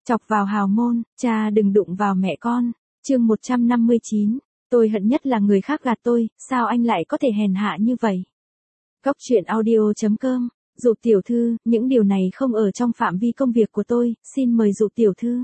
Chọc vào hào môn, cha đừng đụng vào mẹ con. Chương 159. Tôi hận nhất là người khác gạt tôi, sao anh lại có thể hèn hạ như vậy? Góc truyện audio.com. Dụ tiểu thư, những điều này không ở trong phạm vi công việc của tôi, xin mời Dụ tiểu thư.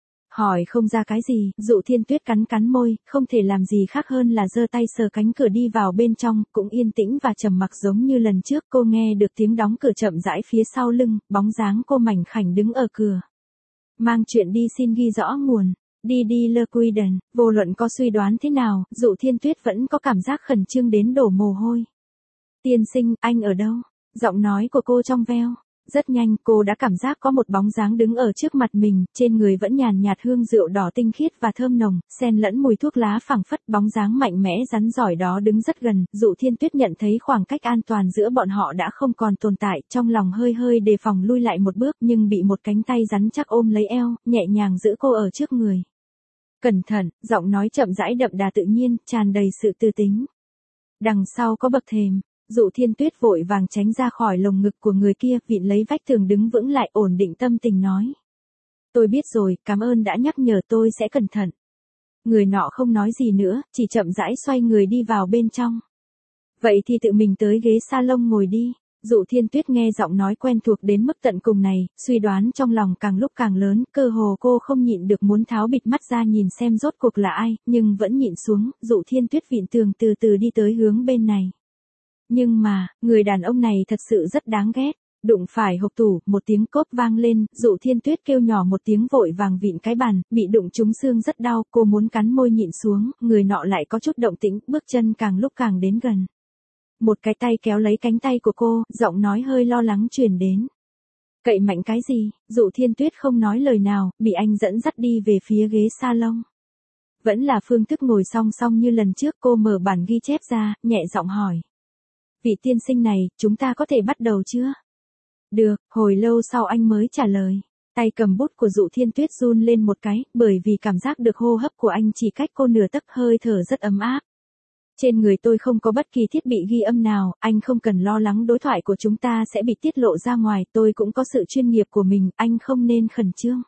Hỏi không ra cái gì, Dụ Thiên Tuyết cắn cắn môi, không thể làm gì khác hơn là giơ tay sờ cánh cửa đi vào bên trong, cũng yên tĩnh và trầm mặc giống như lần trước. Cô nghe được tiếng đóng cửa chậm rãi phía sau lưng, bóng dáng cô mảnh khảnh đứng ở cửa. Mang chuyện đi xin ghi rõ nguồn. Đi Le Quiden, vô luận có suy đoán thế nào, Dụ Thiên Tuyết vẫn có cảm giác khẩn trương đến đổ mồ hôi. Tiên sinh, anh ở đâu? Giọng nói của cô trong veo. Rất nhanh, cô đã cảm giác có một bóng dáng đứng ở trước mặt mình, trên người vẫn nhàn nhạt hương rượu đỏ tinh khiết và thơm nồng, xen lẫn mùi thuốc lá phảng phất. Bóng dáng mạnh mẽ rắn giỏi đó đứng rất gần, Dụ Thiên Tuyết nhận thấy khoảng cách an toàn giữa bọn họ đã không còn tồn tại, trong lòng hơi hơi đề phòng lui lại một bước, nhưng bị một cánh tay rắn chắc ôm lấy eo, nhẹ nhàng giữ cô ở trước người. Cẩn thận, giọng nói chậm rãi đậm đà tự nhiên, tràn đầy sự tư tính. Đằng sau có bậc thềm. Dụ Thiên Tuyết vội vàng tránh ra khỏi lồng ngực của người kia, vịn lấy vách tường đứng vững lại, ổn định tâm tình nói. Tôi biết rồi, cảm ơn đã nhắc nhở, tôi sẽ cẩn thận. Người nọ không nói gì nữa, chỉ chậm rãi xoay người đi vào bên trong. Vậy thì tự mình tới ghế salon ngồi đi. Dụ Thiên Tuyết nghe giọng nói quen thuộc đến mức tận cùng này, suy đoán trong lòng càng lúc càng lớn, cơ hồ cô không nhịn được muốn tháo bịt mắt ra nhìn xem rốt cuộc là ai, nhưng vẫn nhịn xuống. Dụ Thiên Tuyết vịn tường từ từ đi tới hướng bên này. Nhưng mà, người đàn ông này thật sự rất đáng ghét. Đụng phải hộc tủ, một tiếng cốp vang lên, Dụ Thiên Tuyết kêu nhỏ một tiếng vội vàng vịn cái bàn, bị đụng trúng xương rất đau, cô muốn cắn môi nhịn xuống, người nọ lại có chút động tĩnh, bước chân càng lúc càng đến gần. Một cái tay kéo lấy cánh tay của cô, giọng nói hơi lo lắng truyền đến. Cậy mạnh cái gì? Dụ Thiên Tuyết không nói lời nào, bị anh dẫn dắt đi về phía ghế salon. Vẫn là phương thức ngồi song song như lần trước, cô mở bản ghi chép ra, nhẹ giọng hỏi. Vị tiên sinh này, chúng ta có thể bắt đầu chưa? Được, hồi lâu sau anh mới trả lời. Tay cầm bút của Dụ Thiên Tuyết run lên một cái, bởi vì cảm giác được hô hấp của anh chỉ cách cô nửa tấc, hơi thở rất ấm áp. Trên người tôi không có bất kỳ thiết bị ghi âm nào, anh không cần lo lắng đối thoại của chúng ta sẽ bị tiết lộ ra ngoài, tôi cũng có sự chuyên nghiệp của mình, anh không nên khẩn trương.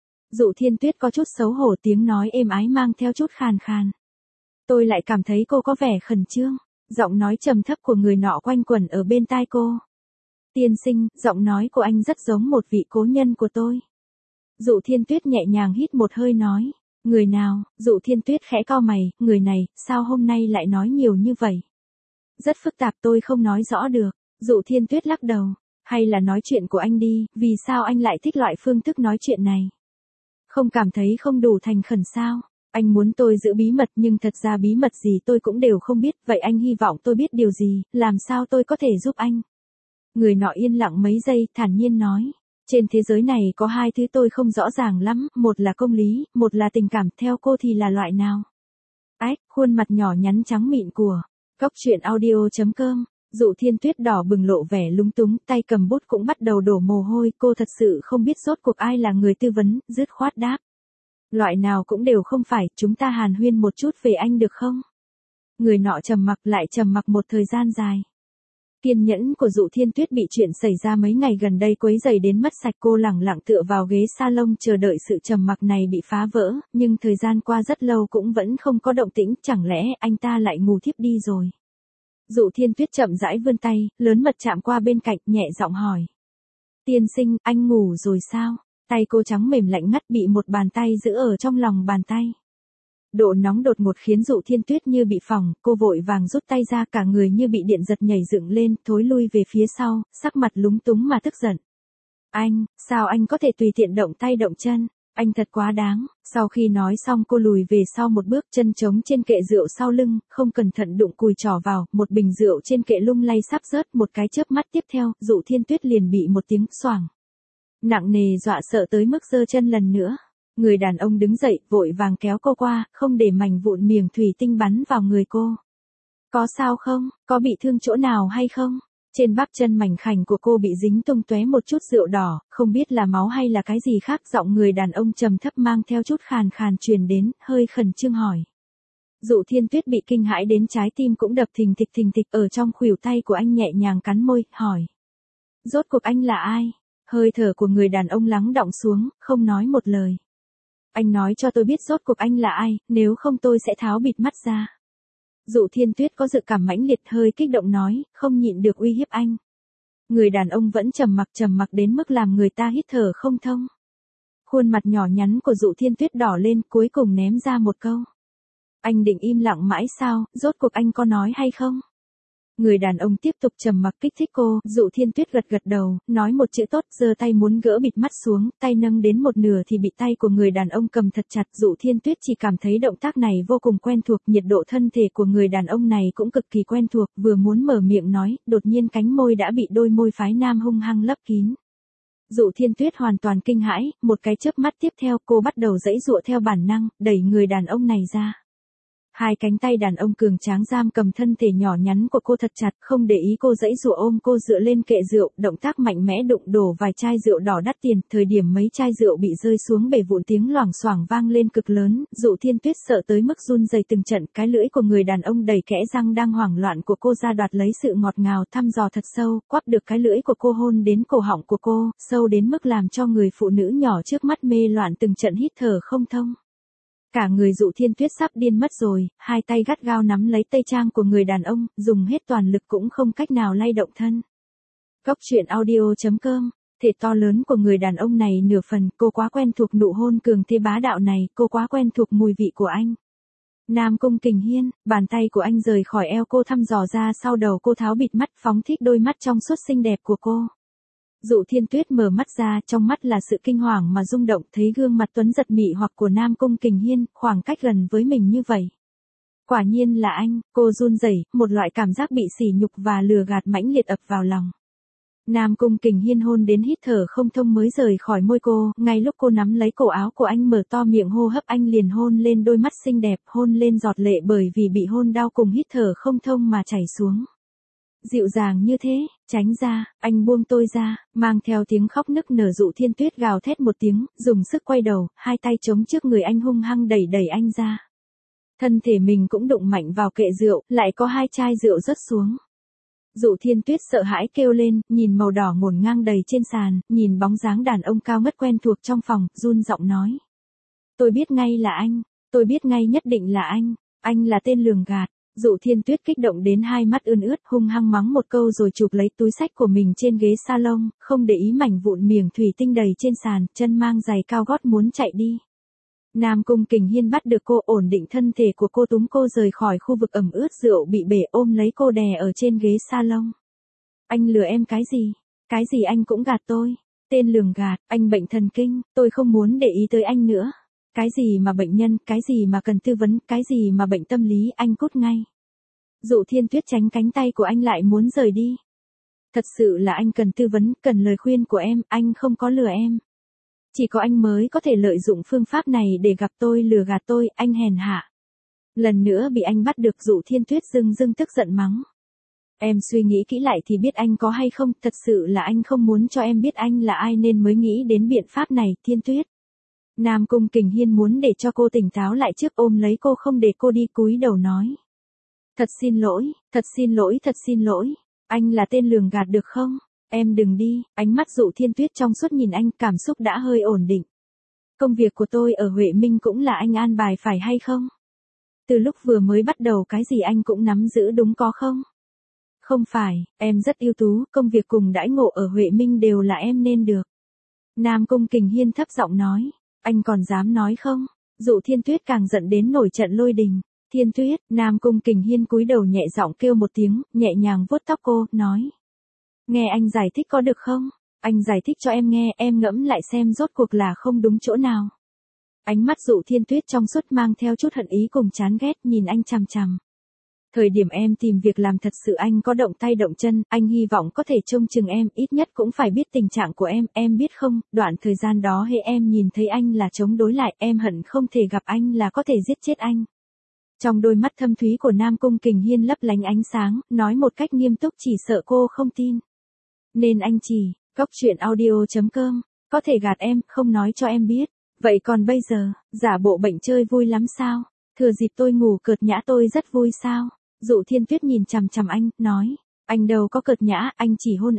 Dụ Thiên Tuyết có chút xấu hổ, tiếng nói êm ái mang theo chút khàn khàn. Tôi lại cảm thấy cô có vẻ khẩn trương. Giọng nói trầm thấp của người nọ quanh quẩn ở bên tai cô. Tiên sinh, giọng nói của anh rất giống một vị cố nhân của tôi. Dụ Thiên Tuyết nhẹ nhàng hít một hơi nói. Người nào? Dụ Thiên Tuyết khẽ cau mày, người này, sao hôm nay lại nói nhiều như vậy? Rất phức tạp, tôi không nói rõ được. Dụ Thiên Tuyết lắc đầu. Hay là nói chuyện của anh đi, vì sao anh lại thích loại phương thức nói chuyện này? Không cảm thấy không đủ thành khẩn sao? Anh muốn tôi giữ bí mật nhưng thật ra bí mật gì tôi cũng đều không biết, vậy anh hy vọng tôi biết điều gì, làm sao tôi có thể giúp anh? Người nọ yên lặng mấy giây, thản nhiên nói. Trên thế giới này có hai thứ tôi không rõ ràng lắm, một là công lý, một là tình cảm, theo cô thì là loại nào? Ách, khuôn mặt nhỏ nhắn trắng mịn của Góc truyện audio.com. Dụ Thiên Tuyết đỏ bừng lộ vẻ lúng túng, tay cầm bút cũng bắt đầu đổ mồ hôi, cô thật sự không biết rốt cuộc ai là người tư vấn, dứt khoát đáp. Loại nào cũng đều không phải, chúng ta hàn huyên một chút về anh được không? Người nọ trầm mặc, lại trầm mặc một thời gian dài. Kiên nhẫn của Dụ Thiên Tuyết bị chuyện xảy ra mấy ngày gần đây quấy rầy đến mất sạch, cô lẳng lặng tựa vào ghế salon chờ đợi sự trầm mặc này bị phá vỡ, nhưng thời gian qua rất lâu cũng vẫn không có động tĩnh, chẳng lẽ anh ta lại ngủ thiếp đi rồi? Dụ Thiên Tuyết chậm rãi vươn tay, lớn mật chạm qua bên cạnh, nhẹ giọng hỏi. Tiên sinh, anh ngủ rồi sao? Tay cô trắng mềm lạnh ngắt bị một bàn tay giữ ở trong lòng bàn tay. Độ nóng đột ngột khiến Dụ Thiên Tuyết như bị phỏng, cô vội vàng rút tay ra, cả người như bị điện giật nhảy dựng lên, thối lui về phía sau, sắc mặt lúng túng mà tức giận. Anh, sao anh có thể tùy tiện động tay động chân? Anh thật quá đáng. Sau khi nói xong cô lùi về sau một bước, chân trống trên kệ rượu sau lưng, không cẩn thận đụng cùi trỏ vào, một bình rượu trên kệ lung lay sắp rớt, một cái chớp mắt tiếp theo, Dụ Thiên Tuyết liền bị một tiếng xoảng nặng nề dọa sợ tới mức giơ chân lần nữa. Người đàn ông đứng dậy, vội vàng kéo cô qua, không để mảnh vụn miếng thủy tinh bắn vào người cô. Có sao không? Có bị thương chỗ nào hay không? Trên bắp chân mảnh khảnh của cô bị dính tung tóe một chút rượu đỏ, không biết là máu hay là cái gì khác. Giọng người đàn ông trầm thấp mang theo chút khàn khàn truyền đến, hơi khẩn trương hỏi. Dụ Thiên Tuyết bị kinh hãi đến trái tim cũng đập thình thịch ở trong khuỷu tay của anh, nhẹ nhàng cắn môi, hỏi. Rốt cuộc anh là ai? Hơi thở của người đàn ông lắng đọng xuống, không nói một lời. Anh nói cho tôi biết rốt cuộc anh là ai, nếu không tôi sẽ tháo bịt mắt ra. Dụ Thiên Tuyết có dự cảm mãnh liệt, hơi kích động nói, không nhịn được uy hiếp anh. Người đàn ông vẫn trầm mặc đến mức làm người ta hít thở không thông. Khuôn mặt nhỏ nhắn của Dụ Thiên Tuyết đỏ lên, cuối cùng ném ra một câu. Anh định im lặng mãi sao, rốt cuộc anh có nói hay không? Người đàn ông tiếp tục trầm mặc kích thích cô, Dụ Thiên Tuyết gật đầu, nói một chữ tốt, giơ tay muốn gỡ bịt mắt xuống, tay nâng đến một nửa thì bị tay của người đàn ông cầm thật chặt. Dụ Thiên Tuyết chỉ cảm thấy động tác này vô cùng quen thuộc, nhiệt độ thân thể của người đàn ông này cũng cực kỳ quen thuộc, vừa muốn mở miệng nói, đột nhiên cánh môi đã bị đôi môi phái nam hung hăng lấp kín. Dụ Thiên Tuyết hoàn toàn kinh hãi, một cái chớp mắt tiếp theo cô bắt đầu giãy giụa theo bản năng, đẩy người đàn ông này ra. Hai cánh tay đàn ông cường tráng giam cầm thân thể nhỏ nhắn của cô thật chặt, không để ý cô giãy giụa ôm cô dựa lên kệ rượu, động tác mạnh mẽ đụng đổ vài chai rượu đỏ đắt tiền, thời điểm mấy chai rượu bị rơi xuống bể vụn tiếng loảng xoảng vang lên cực lớn, Dụ Thiên Tuyết sợ tới mức run rẩy từng trận, cái lưỡi của người đàn ông đầy kẽ răng đang hoảng loạn của cô ra đoạt lấy sự ngọt ngào, thăm dò thật sâu, quắp được cái lưỡi của cô hôn đến cổ họng của cô, sâu đến mức làm cho người phụ nữ nhỏ trước mắt mê loạn từng trận hít thở không thông. Cả người Dụ Thiên Tuyết sắp điên mất rồi, hai tay gắt gao nắm lấy tây trang của người đàn ông, dùng hết toàn lực cũng không cách nào lay động thân. Cốc truyện audio.com, thể to lớn của người đàn ông này nửa phần, cô quá quen thuộc nụ hôn cường thế bá đạo này, cô quá quen thuộc mùi vị của anh. Nam Cung Kình Hiên, bàn tay của anh rời khỏi eo cô thăm dò ra sau đầu cô, tháo bịt mắt phóng thích đôi mắt trong suốt xinh đẹp của cô. Dụ Thiên Tuyết mở mắt ra, trong mắt là sự kinh hoàng mà rung động, thấy gương mặt tuấn giật mị hoặc của Nam Cung Kình Hiên, khoảng cách gần với mình như vậy. Quả nhiên là anh, cô run rẩy, một loại cảm giác bị sỉ nhục và lừa gạt mãnh liệt ập vào lòng. Nam Cung Kình Hiên hôn đến hít thở không thông mới rời khỏi môi cô, ngay lúc cô nắm lấy cổ áo của anh mở to miệng hô hấp, anh liền hôn lên đôi mắt xinh đẹp, hôn lên giọt lệ bởi vì bị hôn đau cùng hít thở không thông mà chảy xuống. Dịu dàng như thế, tránh ra, anh buông tôi ra, mang theo tiếng khóc nức nở. Dụ Thiên Tuyết gào thét một tiếng, dùng sức quay đầu, hai tay chống trước người anh hung hăng đẩy anh ra. Thân thể mình cũng đụng mạnh vào kệ rượu, lại có hai chai rượu rớt xuống. Dụ Thiên Tuyết sợ hãi kêu lên, nhìn màu đỏ ngổn ngang đầy trên sàn, nhìn bóng dáng đàn ông cao ngất quen thuộc trong phòng, run giọng nói. Tôi biết ngay là anh, tôi biết ngay nhất định là anh là tên lường gạt. Dụ Thiên Tuyết kích động đến hai mắt ươn ướt, hung hăng mắng một câu rồi chụp lấy túi xách của mình trên ghế salon, không để ý mảnh vụn miếng thủy tinh đầy trên sàn, chân mang giày cao gót muốn chạy đi. Nam Cung Kình Hiên bắt được cô, ổn định thân thể của cô, túm cô rời khỏi khu vực ẩm ướt rượu bị bể, ôm lấy cô đè ở trên ghế salon. Anh lừa em cái gì? Cái gì anh cũng gạt tôi? Tên lường gạt, anh bệnh thần kinh, tôi không muốn để ý tới anh nữa. Cái gì mà bệnh nhân, cái gì mà cần tư vấn, cái gì mà bệnh tâm lý, anh cút ngay. Dụ Thiên Tuyết tránh cánh tay của anh lại muốn rời đi. Thật sự là anh cần tư vấn, cần lời khuyên của em, anh không có lừa em. Chỉ có anh mới có thể lợi dụng phương pháp này để gặp tôi, lừa gạt tôi, anh hèn hạ. Lần nữa bị anh bắt được. Dụ Thiên Tuyết dưng tức giận mắng. Em suy nghĩ kỹ lại thì biết anh có hay không, thật sự là anh không muốn cho em biết anh là ai nên mới nghĩ đến biện pháp này. Thiên Tuyết. Nam Cung Kình Hiên muốn để cho cô tỉnh táo lại trước, ôm lấy cô không để cô đi, cúi đầu nói. Thật xin lỗi, thật xin lỗi, thật xin lỗi. Anh là tên lường gạt được không? Em đừng đi. Ánh mắt Dụ Thiên Tuyết trong suốt nhìn anh, cảm xúc đã hơi ổn định. Công việc của tôi ở Huệ Minh cũng là anh an bài phải hay không? Từ lúc vừa mới bắt đầu cái gì anh cũng nắm giữ đúng có không? Không phải, em rất ưu tú, công việc cùng đãi ngộ ở Huệ Minh đều là em nên được. Nam Cung Kình Hiên thấp giọng nói. Anh còn dám nói không? Dụ Thiên Tuyết càng giận đến nổi trận lôi đình. Thiên Tuyết, Nam Cung Kình Hiên cúi đầu nhẹ giọng kêu một tiếng, nhẹ nhàng vuốt tóc cô, nói. Nghe anh giải thích có được không? Anh giải thích cho em nghe, em ngẫm lại xem rốt cuộc là không đúng chỗ nào. Ánh mắt Dụ Thiên Tuyết trong suốt mang theo chút hận ý cùng chán ghét, nhìn anh chằm chằm. Thời điểm em tìm việc làm thật sự anh có động tay động chân, anh hy vọng có thể trông chừng em, ít nhất cũng phải biết tình trạng của em biết không, đoạn thời gian đó hệ em nhìn thấy anh là chống đối lại, em hận không thể gặp anh là có thể giết chết anh. Trong đôi mắt thâm thúy của Nam Cung Kình Hiên lấp lánh ánh sáng, nói một cách nghiêm túc, chỉ sợ cô không tin. Nên anh chỉ, cốc truyện audio.com, có thể gạt em, không nói cho em biết. Vậy còn bây giờ, giả bộ bệnh chơi vui lắm sao? Thừa dịp tôi ngủ cợt nhã tôi rất vui sao? Dụ Thiên Tuyết nhìn chằm chằm anh, nói. Anh đâu có cợt nhã, anh chỉ hôn em.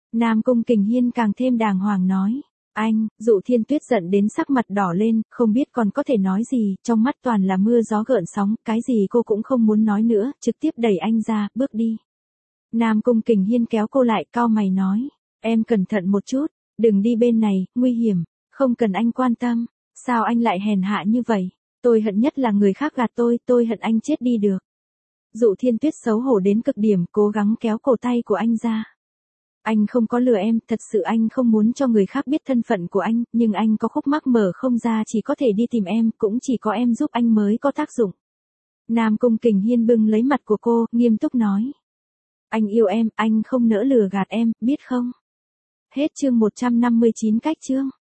Nam Cung Kình Hiên càng thêm đàng hoàng nói. Anh, Dụ Thiên Tuyết giận đến sắc mặt đỏ lên, không biết còn có thể nói gì, trong mắt toàn là mưa gió gợn sóng, cái gì cô cũng không muốn nói nữa, trực tiếp đẩy anh ra, bước đi. Nam Cung Kình Hiên kéo cô lại, cau mày nói. Em cẩn thận một chút, đừng đi bên này, nguy hiểm, không cần anh quan tâm. Sao anh lại hèn hạ như vậy? Tôi hận nhất là người khác gạt tôi hận anh chết đi được. Dụ Thiên Tuyết xấu hổ đến cực điểm, cố gắng kéo cổ tay của anh ra. Anh không có lừa em, thật sự anh không muốn cho người khác biết thân phận của anh, nhưng anh có khúc mắc mở không ra, chỉ có thể đi tìm em, cũng chỉ có em giúp anh mới có tác dụng. Nam Cung Kình Hiên bưng lấy mặt của cô, nghiêm túc nói. Anh yêu em, anh không nỡ lừa gạt em, biết không? Hết chương 159 cách chương.